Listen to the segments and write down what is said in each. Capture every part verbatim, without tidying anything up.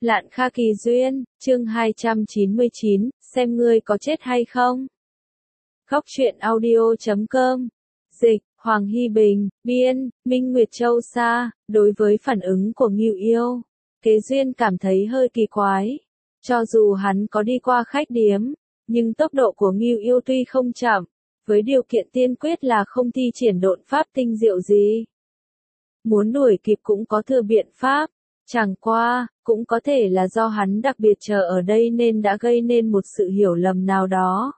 Lạn Kha Kỳ Duyên, chương hai trăm chín mươi chín, xem ngươi có chết hay không. Góc truyện audio chấm com. Dịch, Hoàng Hy Bình, biên, Minh Nguyệt Châu Sa. Đối với phản ứng của Ngưu Yêu, Kế Duyên cảm thấy hơi kỳ quái. Cho dù hắn có đi qua khách điếm, nhưng tốc độ của Ngưu Yêu tuy không chậm, với điều kiện tiên quyết là không thi triển độn pháp tinh diệu gì. Muốn đuổi kịp cũng có thừa biện pháp. Chẳng qua, cũng có thể là do hắn đặc biệt chờ ở đây nên đã gây nên một sự hiểu lầm nào đó.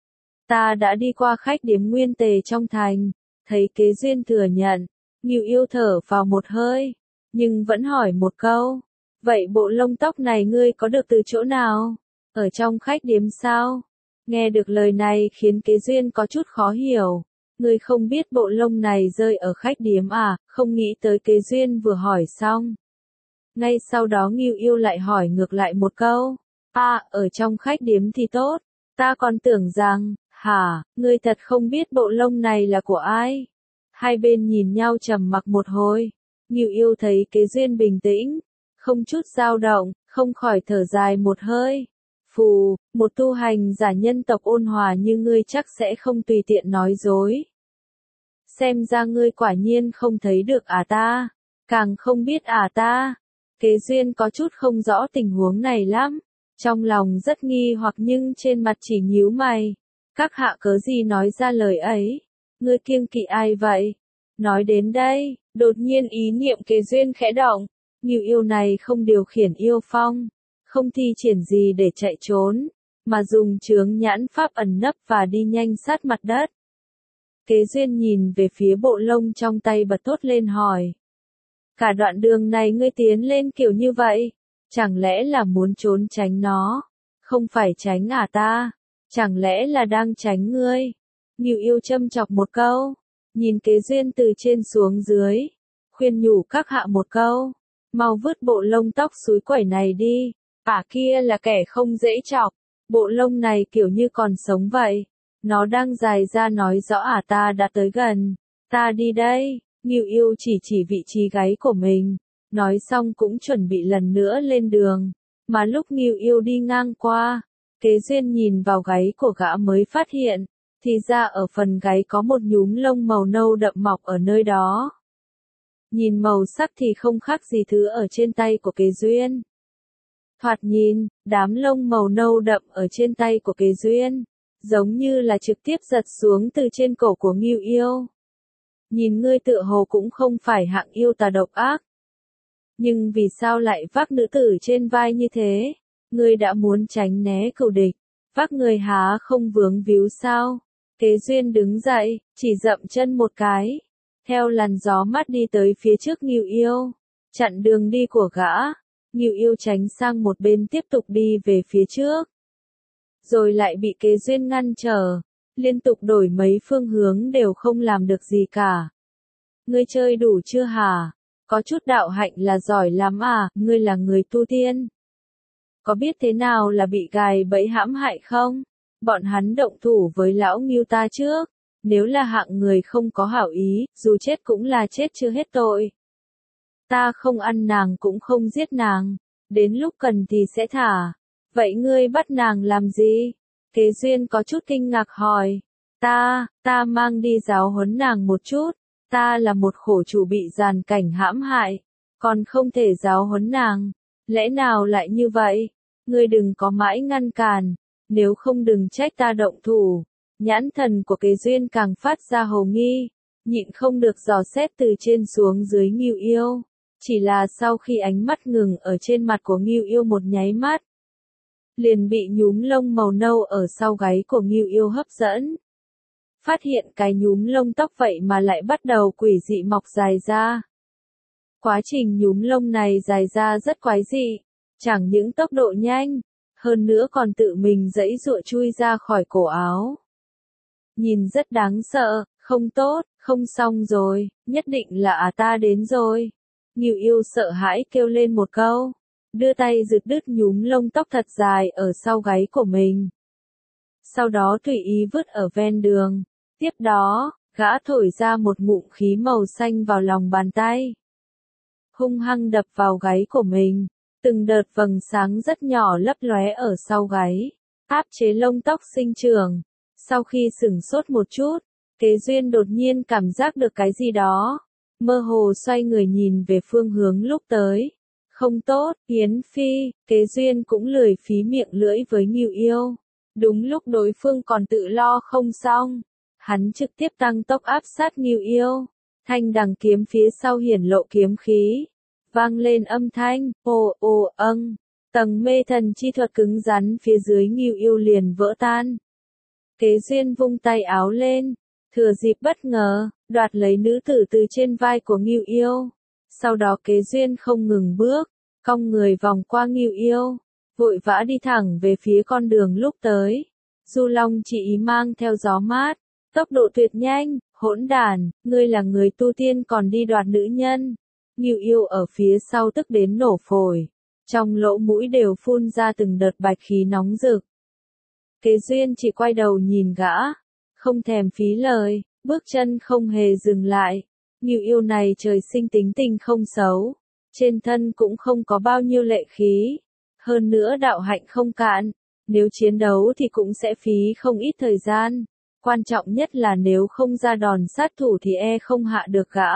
Ta đã đi qua khách điếm Nguyên Tề trong thành, thấy Kế Duyên thừa nhận, Ngưu Yêu thở vào một hơi, nhưng vẫn hỏi một câu, vậy bộ lông tóc này ngươi có được từ chỗ nào? Ở trong khách điếm sao? Nghe được lời này khiến Kế Duyên có chút khó hiểu. Ngươi không biết bộ lông này rơi ở khách điếm à? Không nghĩ tới Kế Duyên vừa hỏi xong. Ngay sau đó Ngưu Yêu lại hỏi ngược lại một câu. À, ở trong khách điếm thì tốt. Ta còn tưởng rằng, hả, ngươi thật không biết bộ lông này là của ai? Hai bên nhìn nhau trầm mặc một hồi. Ngưu Yêu thấy Kế Duyên bình tĩnh, không chút dao động, không khỏi thở dài một hơi. Phù, một tu hành giả nhân tộc ôn hòa như ngươi chắc sẽ không tùy tiện nói dối. Xem ra ngươi quả nhiên không thấy được à ta, càng không biết à ta. Kế Duyên có chút không rõ tình huống này lắm, trong lòng rất nghi hoặc nhưng trên mặt chỉ nhíu mày. Các hạ cớ gì nói ra lời ấy? Ngươi kiêng kỵ ai vậy? Nói đến đây, đột nhiên ý niệm Kế Duyên khẽ động. Ngưu Yêu này không điều khiển yêu phong, không thi triển gì để chạy trốn, mà dùng chướng nhãn pháp ẩn nấp và đi nhanh sát mặt đất. Kế Duyên nhìn về phía bộ lông trong tay bật thốt lên hỏi. Cả đoạn đường này ngươi tiến lên kiểu như vậy, chẳng lẽ là muốn trốn tránh nó? Không phải tránh à ta? Chẳng lẽ là đang tránh ngươi? Ngưu Yêu châm chọc một câu, nhìn Kế Duyên từ trên xuống dưới, khuyên nhủ các hạ một câu, mau vứt bộ lông tóc xúi quẩy này đi, ả kia là kẻ không dễ chọc, bộ lông này kiểu như còn sống vậy, nó đang dài ra nói rõ ả ta đã tới gần, ta đi đây. Ngưu Yêu chỉ chỉ vị trí gáy của mình, nói xong cũng chuẩn bị lần nữa lên đường, mà lúc Ngưu Yêu đi ngang qua, Kế Duyên nhìn vào gáy của gã mới phát hiện, thì ra ở phần gáy có một nhúm lông màu nâu đậm mọc ở nơi đó. Nhìn màu sắc thì không khác gì thứ ở trên tay của Kế Duyên. Thoạt nhìn, đám lông màu nâu đậm ở trên tay của Kế Duyên, giống như là trực tiếp giật xuống từ trên cổ của Ngưu Yêu. Nhìn ngươi tựa hồ cũng không phải hạng yêu tà độc ác. Nhưng vì sao lại vác nữ tử trên vai như thế? Ngươi đã muốn tránh né cừu địch, vác người há không vướng víu sao? Kế Duyên đứng dậy, chỉ dậm chân một cái, theo làn gió mát đi tới phía trước Ngưu Yêu, chặn đường đi của gã. Ngưu Yêu tránh sang một bên tiếp tục đi về phía trước, rồi lại bị Kế Duyên ngăn trở. Liên tục đổi mấy phương hướng đều không làm được gì cả. Ngươi chơi đủ chưa hả? Có chút đạo hạnh là giỏi lắm à, ngươi là người tu tiên. Có biết thế nào là bị gài bẫy hãm hại không? Bọn hắn động thủ với lão Ngưu ta trước. Nếu là hạng người không có hảo ý, dù chết cũng là chết chưa hết tội. Ta không ăn nàng cũng không giết nàng. Đến lúc cần thì sẽ thả. Vậy ngươi bắt nàng làm gì? Kế Duyên có chút kinh ngạc hỏi. Ta, ta mang đi giáo huấn nàng một chút. Ta là một khổ chủ bị giàn cảnh hãm hại. Còn không thể giáo huấn nàng. Lẽ nào lại như vậy? Ngươi đừng có mãi ngăn cản. Nếu không đừng trách ta động thủ. Nhãn thần của Kế Duyên càng phát ra hồ nghi. Nhịn không được dò xét từ trên xuống dưới Ngưu Yêu. Chỉ là sau khi ánh mắt ngừng ở trên mặt của Ngưu Yêu một nháy mắt, liền bị nhúm lông màu nâu ở sau gáy của Ngưu Yêu hấp dẫn. Phát hiện cái nhúm lông tóc vậy mà lại bắt đầu quỷ dị mọc dài ra. Quá trình nhúm lông này dài ra rất quái dị, chẳng những tốc độ nhanh, hơn nữa còn tự mình giãy giụa chui ra khỏi cổ áo. Nhìn rất đáng sợ, không tốt, không xong rồi, nhất định là à ta đến rồi. Ngưu Yêu sợ hãi kêu lên một câu, đưa tay giật đứt nhúm lông tóc thật dài ở sau gáy của mình. Sau đó tùy ý vứt ở ven đường. Tiếp đó, gã thổi ra một ngụm khí màu xanh vào lòng bàn tay. Hung hăng đập vào gáy của mình. Từng đợt vầng sáng rất nhỏ lấp lóe ở sau gáy, áp chế lông tóc sinh trưởng. Sau khi sửng sốt một chút, Kế Duyên đột nhiên cảm giác được cái gì đó. Mơ hồ xoay người nhìn về phương hướng lúc tới. Không tốt, Yến Phi, Kế Duyên cũng lười phí miệng lưỡi với Ngưu Yêu. Đúng lúc đối phương còn tự lo không xong, hắn trực tiếp tăng tốc áp sát Ngưu Yêu. Thanh đằng kiếm phía sau hiển lộ kiếm khí. Vang lên âm thanh, ồ ồ âng. Tầng mê thần chi thuật cứng rắn phía dưới Ngưu Yêu liền vỡ tan. Kế Duyên vung tay áo lên, thừa dịp bất ngờ, đoạt lấy nữ tử từ trên vai của Ngưu Yêu. Sau đó Kế Duyên không ngừng bước, cong người vòng qua Ngưu Yêu, vội vã đi thẳng về phía con đường lúc tới. Du Long chỉ ý mang theo gió mát, tốc độ tuyệt nhanh, hỗn đản, ngươi là người tu tiên còn đi đoạt nữ nhân. Ngưu Yêu ở phía sau tức đến nổ phổi, trong lỗ mũi đều phun ra từng đợt bạch khí nóng rực. Kế Duyên chỉ quay đầu nhìn gã, không thèm phí lời, bước chân không hề dừng lại. Ngưu Yêu này trời sinh tính tình không xấu, trên thân cũng không có bao nhiêu lệ khí, hơn nữa đạo hạnh không cạn, nếu chiến đấu thì cũng sẽ phí không ít thời gian, quan trọng nhất là nếu không ra đòn sát thủ thì e không hạ được gã.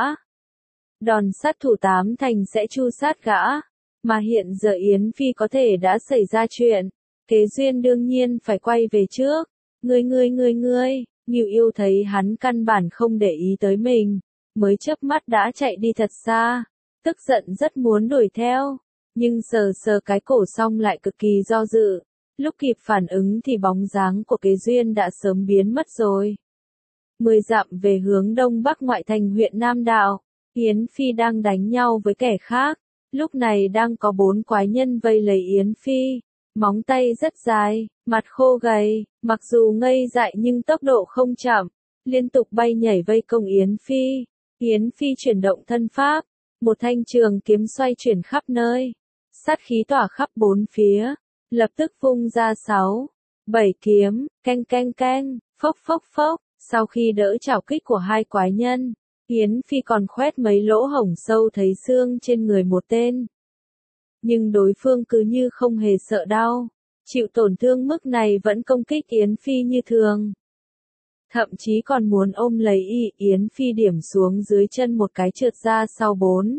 Đòn sát thủ tám thành sẽ chu sát gã, mà hiện giờ Yến Phi có thể đã xảy ra chuyện, Kế Duyên đương nhiên phải quay về trước. Ngươi ngươi ngươi ngươi, Ngưu Yêu thấy hắn căn bản không để ý tới mình, mới chớp mắt đã chạy đi thật xa, tức giận rất muốn đuổi theo, nhưng sờ sờ cái cổ xong lại cực kỳ do dự, lúc kịp phản ứng thì bóng dáng của Kế Duyên đã sớm biến mất rồi. Mười dặm về hướng đông bắc ngoại thành huyện Nam Đạo, Yến Phi đang đánh nhau với kẻ khác, lúc này đang có bốn quái nhân vây lấy Yến Phi. Móng tay rất dài, mặt khô gầy, mặc dù ngây dại nhưng tốc độ không chậm, liên tục bay nhảy vây công Yến Phi. Yến Phi chuyển động thân pháp, một thanh trường kiếm xoay chuyển khắp nơi, sát khí tỏa khắp bốn phía, lập tức vung ra sáu, bảy kiếm, canh canh canh, phốc phốc phốc, sau khi đỡ chảo kích của hai quái nhân, Yến Phi còn khoét mấy lỗ hổng sâu thấy xương trên người một tên. Nhưng đối phương cứ như không hề sợ đau, chịu tổn thương mức này vẫn công kích Yến Phi như thường. Thậm chí còn muốn ôm lấy y, Yến Phi điểm xuống dưới chân một cái trượt ra sau bốn.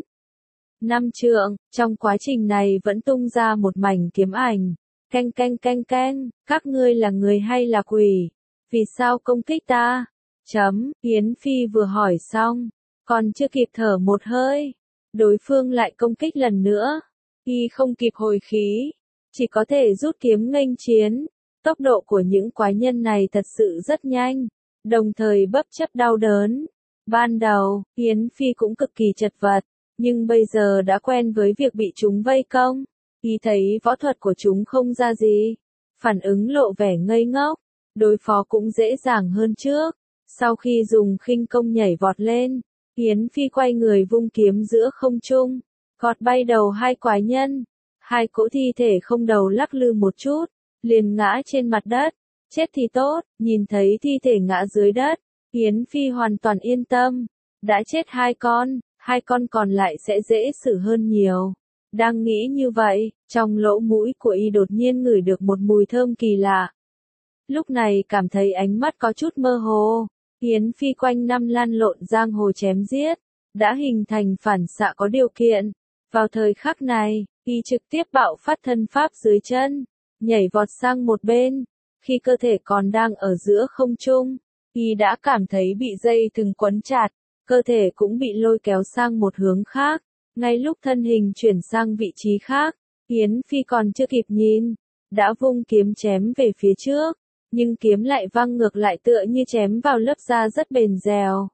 Năm trượng, trong quá trình này vẫn tung ra một mảnh kiếm ảnh. Canh canh canh canh, các ngươi là người hay là quỷ? Vì sao công kích ta? Chấm, Yến Phi vừa hỏi xong, còn chưa kịp thở một hơi, đối phương lại công kích lần nữa. Y không kịp hồi khí, chỉ có thể rút kiếm nghênh chiến. Tốc độ của những quái nhân này thật sự rất nhanh, đồng thời bấp chấp đau đớn. Ban đầu, Yến Phi cũng cực kỳ chật vật, nhưng bây giờ đã quen với việc bị chúng vây công. Y thấy võ thuật của chúng không ra gì, phản ứng lộ vẻ ngây ngốc, đối phó cũng dễ dàng hơn trước. Sau khi dùng khinh công nhảy vọt lên, Yến Phi quay người vung kiếm giữa không trung, gọt bay đầu hai quái nhân. Hai cỗ thi thể không đầu lắc lư một chút, liền ngã trên mặt đất. Chết thì tốt, nhìn thấy thi thể ngã dưới đất, Yến Phi hoàn toàn yên tâm. Đã chết hai con, hai con còn lại sẽ dễ xử hơn nhiều. Đang nghĩ như vậy, trong lỗ mũi của y đột nhiên ngửi được một mùi thơm kỳ lạ. Lúc này cảm thấy ánh mắt có chút mơ hồ. Yến Phi quanh năm lăn lộn giang hồ chém giết, đã hình thành phản xạ có điều kiện. Vào thời khắc này, y trực tiếp bạo phát thân pháp dưới chân, nhảy vọt sang một bên. Khi cơ thể còn đang ở giữa không trung, y đã cảm thấy bị dây thừng quấn chặt, cơ thể cũng bị lôi kéo sang một hướng khác. Ngay lúc thân hình chuyển sang vị trí khác, Yến Phi còn chưa kịp nhìn, đã vung kiếm chém về phía trước, nhưng kiếm lại văng ngược lại tựa như chém vào lớp da rất bền dẻo.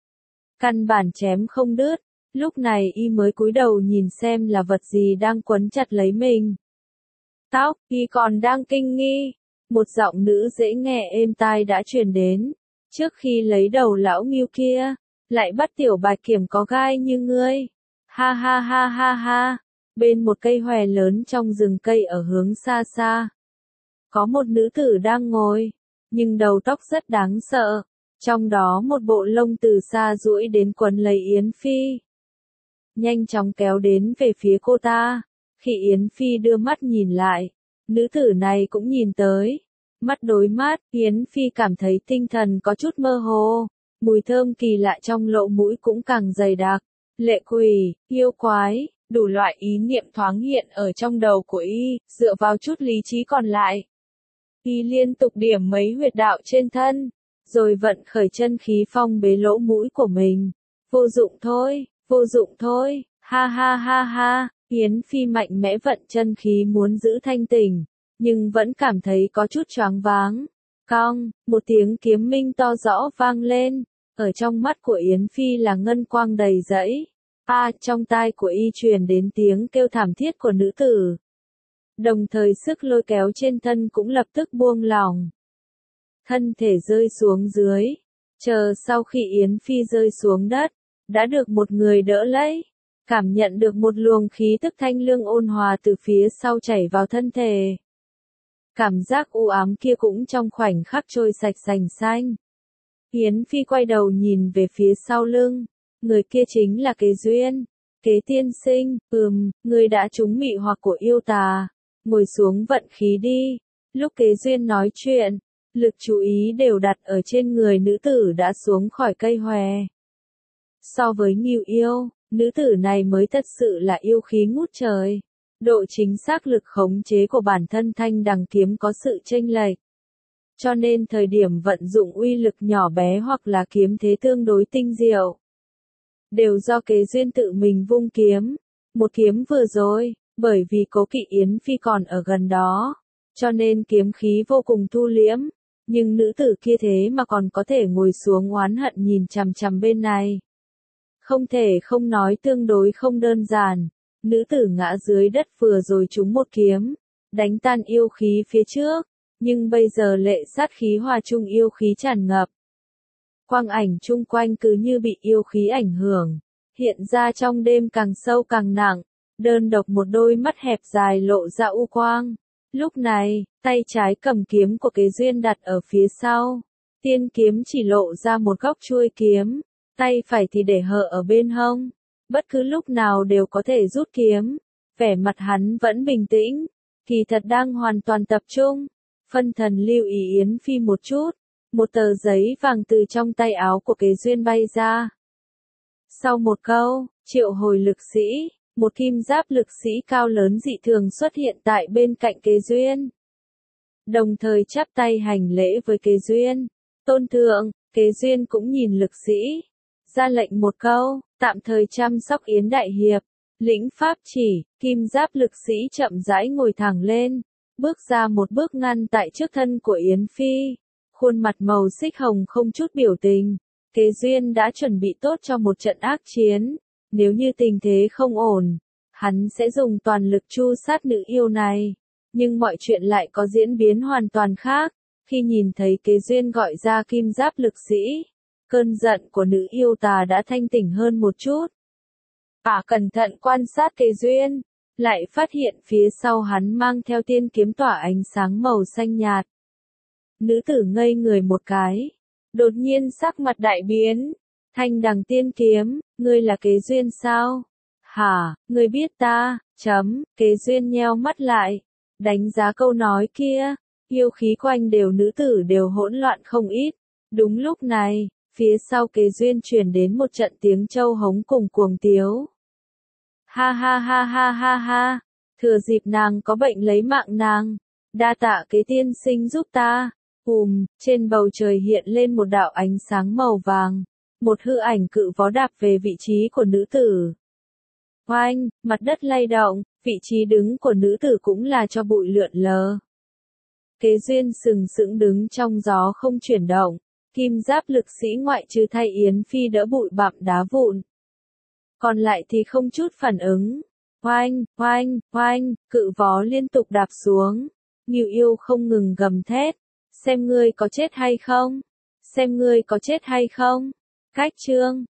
Căn bản chém không đứt, lúc này y mới cúi đầu nhìn xem là vật gì đang quấn chặt lấy mình. Tóc, y còn đang kinh nghi, một giọng nữ dễ nghe êm tai đã truyền đến, trước khi lấy đầu lão Ngưu kia, lại bắt tiểu bạch kiểm có gai như ngươi. Ha ha ha ha ha, bên một cây hòe lớn trong rừng cây ở hướng xa xa. Có một nữ tử đang ngồi, nhưng đầu tóc rất đáng sợ, trong đó một bộ lông từ xa duỗi đến quấn lấy Yến Phi. Nhanh chóng kéo đến về phía cô ta, Khi Yến Phi đưa mắt nhìn lại, nữ tử này cũng nhìn tới. Mắt đối mắt, Yến Phi cảm thấy tinh thần có chút mơ hồ, mùi thơm kỳ lạ trong lỗ mũi cũng càng dày đặc. Lệ quỷ, yêu quái, đủ loại ý niệm thoáng hiện ở trong đầu của y, dựa vào chút lý trí còn lại. Y liên tục điểm mấy huyệt đạo trên thân, rồi vận khởi chân khí phong bế lỗ mũi của mình. Vô dụng thôi, vô dụng thôi, ha ha ha ha, Yến Phi mạnh mẽ vận chân khí muốn giữ thanh tỉnh, nhưng vẫn cảm thấy có chút choáng váng. Cong, một tiếng kiếm minh to rõ vang lên, ở trong mắt của Yến Phi là ngân quang đầy rẫy. A, à, trong tai của y truyền đến tiếng kêu thảm thiết của nữ tử. Đồng thời sức lôi kéo trên thân cũng lập tức buông lỏng. Thân thể rơi xuống dưới, chờ sau khi Yến Phi rơi xuống đất, đã được một người đỡ lấy. Cảm nhận được một luồng khí tức thanh lương ôn hòa từ phía sau chảy vào thân thể. Cảm giác u ám kia cũng trong khoảnh khắc trôi sạch sành xanh. Yến Phi quay đầu nhìn về phía sau lưng. Người kia chính là Kế Duyên. Kế tiên sinh, ừm, người đã trúng mị hoặc của yêu tà. Ngồi xuống vận khí đi. Lúc Kế Duyên nói chuyện, lực chú ý đều đặt ở trên người nữ tử đã xuống khỏi cây hòe. So với Ngưu Yêu, nữ tử này mới thật sự là yêu khí ngút trời. Độ chính xác lực khống chế của bản thân thanh đằng kiếm có sự chênh lệch. Cho nên thời điểm vận dụng uy lực nhỏ bé hoặc là kiếm thế tương đối tinh diệu. Đều do Kế Duyên tự mình vung kiếm. Một kiếm vừa rồi, bởi vì cố kỵ Yến Phi còn ở gần đó. Cho nên kiếm khí vô cùng thu liễm. Nhưng nữ tử kia thế mà còn có thể ngồi xuống oán hận nhìn chằm chằm bên này. Không thể không nói tương đối không đơn giản. Nữ tử ngã dưới đất vừa rồi trúng một kiếm, đánh tan yêu khí phía trước, nhưng bây giờ lệ sát khí hòa chung yêu khí tràn ngập. Quang ảnh chung quanh cứ như bị yêu khí ảnh hưởng, hiện ra trong đêm càng sâu càng nặng, đơn độc một đôi mắt hẹp dài lộ ra u quang. Lúc này, tay trái cầm kiếm của Kế Duyên đặt ở phía sau, tiên kiếm chỉ lộ ra một góc chuôi kiếm, tay phải thì để hở ở bên hông. Bất cứ lúc nào đều có thể rút kiếm, vẻ mặt hắn vẫn bình tĩnh, kỳ thật đang hoàn toàn tập trung, phân thần lưu ý Yến Phi một chút, một tờ giấy vàng từ trong tay áo của Kế Duyên bay ra. Sau một câu, triệu hồi lực sĩ, một kim giáp lực sĩ cao lớn dị thường xuất hiện tại bên cạnh Kế Duyên. Đồng thời chắp tay hành lễ với Kế Duyên, tôn thượng, Kế Duyên cũng nhìn lực sĩ, ra lệnh một câu. Tạm thời chăm sóc Yến Đại Hiệp, lĩnh pháp chỉ, kim giáp lực sĩ chậm rãi ngồi thẳng lên, bước ra một bước ngăn tại trước thân của Yến Phi, khuôn mặt màu xích hồng không chút biểu tình. Kế Duyên đã chuẩn bị tốt cho một trận ác chiến, nếu như tình thế không ổn, hắn sẽ dùng toàn lực tru sát nữ yêu này, nhưng mọi chuyện lại có diễn biến hoàn toàn khác, khi nhìn thấy Kế Duyên gọi ra kim giáp lực sĩ. Cơn giận của nữ yêu tà đã thanh tỉnh hơn một chút. Ả cẩn thận quan sát Kế Duyên, lại phát hiện phía sau hắn mang theo tiên kiếm tỏa ánh sáng màu xanh nhạt. Nữ tử ngây người một cái, đột nhiên sắc mặt đại biến, thanh đằng tiên kiếm, ngươi là Kế Duyên sao? Hả, ngươi biết ta, chấm, Kế Duyên nheo mắt lại, đánh giá câu nói kia, yêu khí quanh đều nữ tử đều hỗn loạn không ít. Đúng lúc này, phía sau Kế Duyên truyền đến một trận tiếng trâu hống cùng cuồng tiếu. Ha ha ha ha ha ha, thừa dịp nàng có bệnh lấy mạng nàng, đa tạ Kế tiên sinh giúp ta. Ùm, trên bầu trời hiện lên một đạo ánh sáng màu vàng, một hư ảnh cự vó đạp về vị trí của nữ tử. Oanh, mặt đất lay động, vị trí đứng của nữ tử cũng là cho bụi lượn lờ. Kế Duyên sừng sững đứng trong gió không chuyển động. Kim giáp lực sĩ ngoại trừ thay Yến Phi đỡ bụi bặm đá vụn. Còn lại thì không chút phản ứng. Oanh, oanh, oanh, cự vó liên tục đạp xuống. Ngưu Yêu không ngừng gầm thét. Xem ngươi có chết hay không? Xem ngươi có chết hay không? Cách chương.